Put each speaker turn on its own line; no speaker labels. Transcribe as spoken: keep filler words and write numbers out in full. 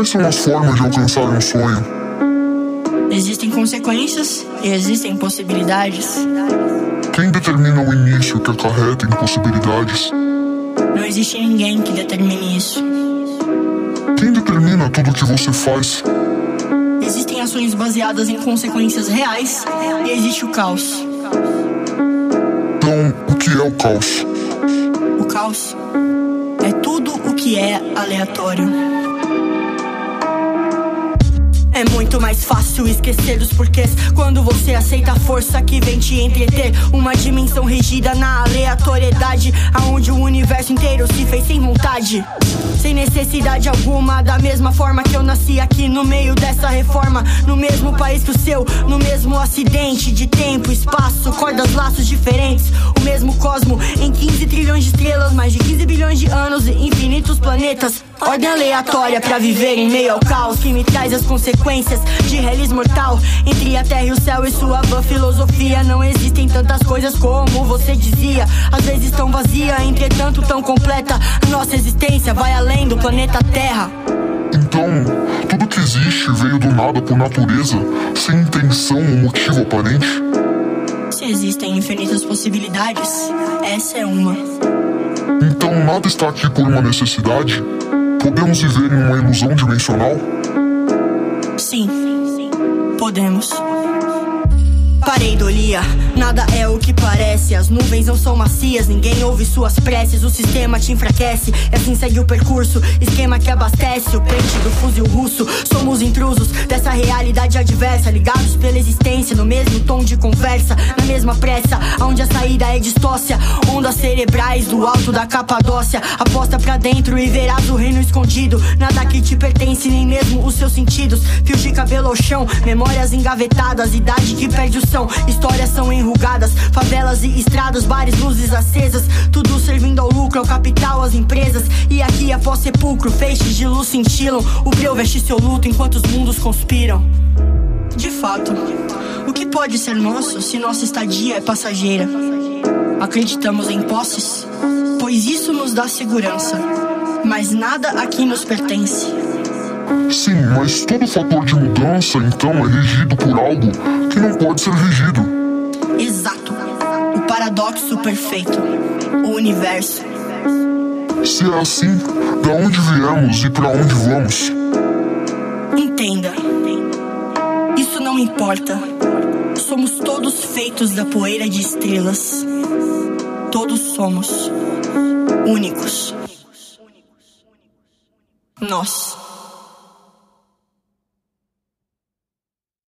Quais são as formas de alcançar um sonho?
Existem consequências e existem possibilidades.
Quem determina o início que acarreta em possibilidades?
Não existe ninguém que determine isso.
Quem determina tudo o que você faz?
Existem ações baseadas em consequências reais e existe o caos.
Então, o que é o caos?
O caos é tudo o que é aleatório. É muito mais fácil esquecer dos porquês quando você aceita a força que vem te entreter. Uma dimensão regida na aleatoriedade, aonde o universo inteiro se fez sem vontade, sem necessidade alguma. Da mesma forma que eu nasci aqui no meio dessa reforma, no mesmo país que o seu, no mesmo acidente de tempo, espaço, cordas, laços diferentes. O mesmo cosmo em quinze trilhões de estrelas, mais de quinze bilhões de anos e infinitos planetas. Ordem aleatória pra viver em meio ao caos que me traz as consequências de realismo mortal. Entre a terra e o céu e sua vã filosofia, não existem tantas coisas como você dizia. Às vezes tão vazia, entretanto tão completa. A nossa existência vai além do planeta Terra.
Então, tudo que existe veio do nada por natureza, sem intenção ou motivo aparente?
Se existem infinitas possibilidades, essa é uma.
Então nada está aqui por uma necessidade? Podemos viver em uma ilusão dimensional?
Sim, podemos. Pareidolia, nada é o que parece. As nuvens não são macias, ninguém ouve suas preces. O sistema te enfraquece, e assim segue o percurso. Esquema que abastece o pente do fuzil russo. Somos intrusos dessa realidade adversa, ligados pela existência no mesmo tom de conversa, na mesma pressa, onde a saída é distócia. Ondas cerebrais do alto da Capadócia. Aposta pra dentro e verás o reino escondido. Nada que te pertence, nem mesmo os seus sentidos. Fios de cabelo ao chão, memórias engavetadas, idade que perde o som. Histórias são enrugadas, favelas e estradas, bares, luzes acesas, tudo servindo ao lucro, ao capital, às empresas. E aqui após sepulcro, feixes de luz cintilam. O breu veste seu luto enquanto os mundos conspiram. De fato, o que pode ser nosso se nossa estadia é passageira? Acreditamos em posses, pois isso nos dá segurança, mas nada aqui nos pertence.
Sim, mas todo fator de mudança, então, é regido por algo que não pode ser regido.
Exato. O paradoxo perfeito. O universo.
Se é assim, da onde viemos e pra onde vamos?
Entenda. Isso não importa. Somos todos feitos da poeira de estrelas. Todos somos únicos. Nós.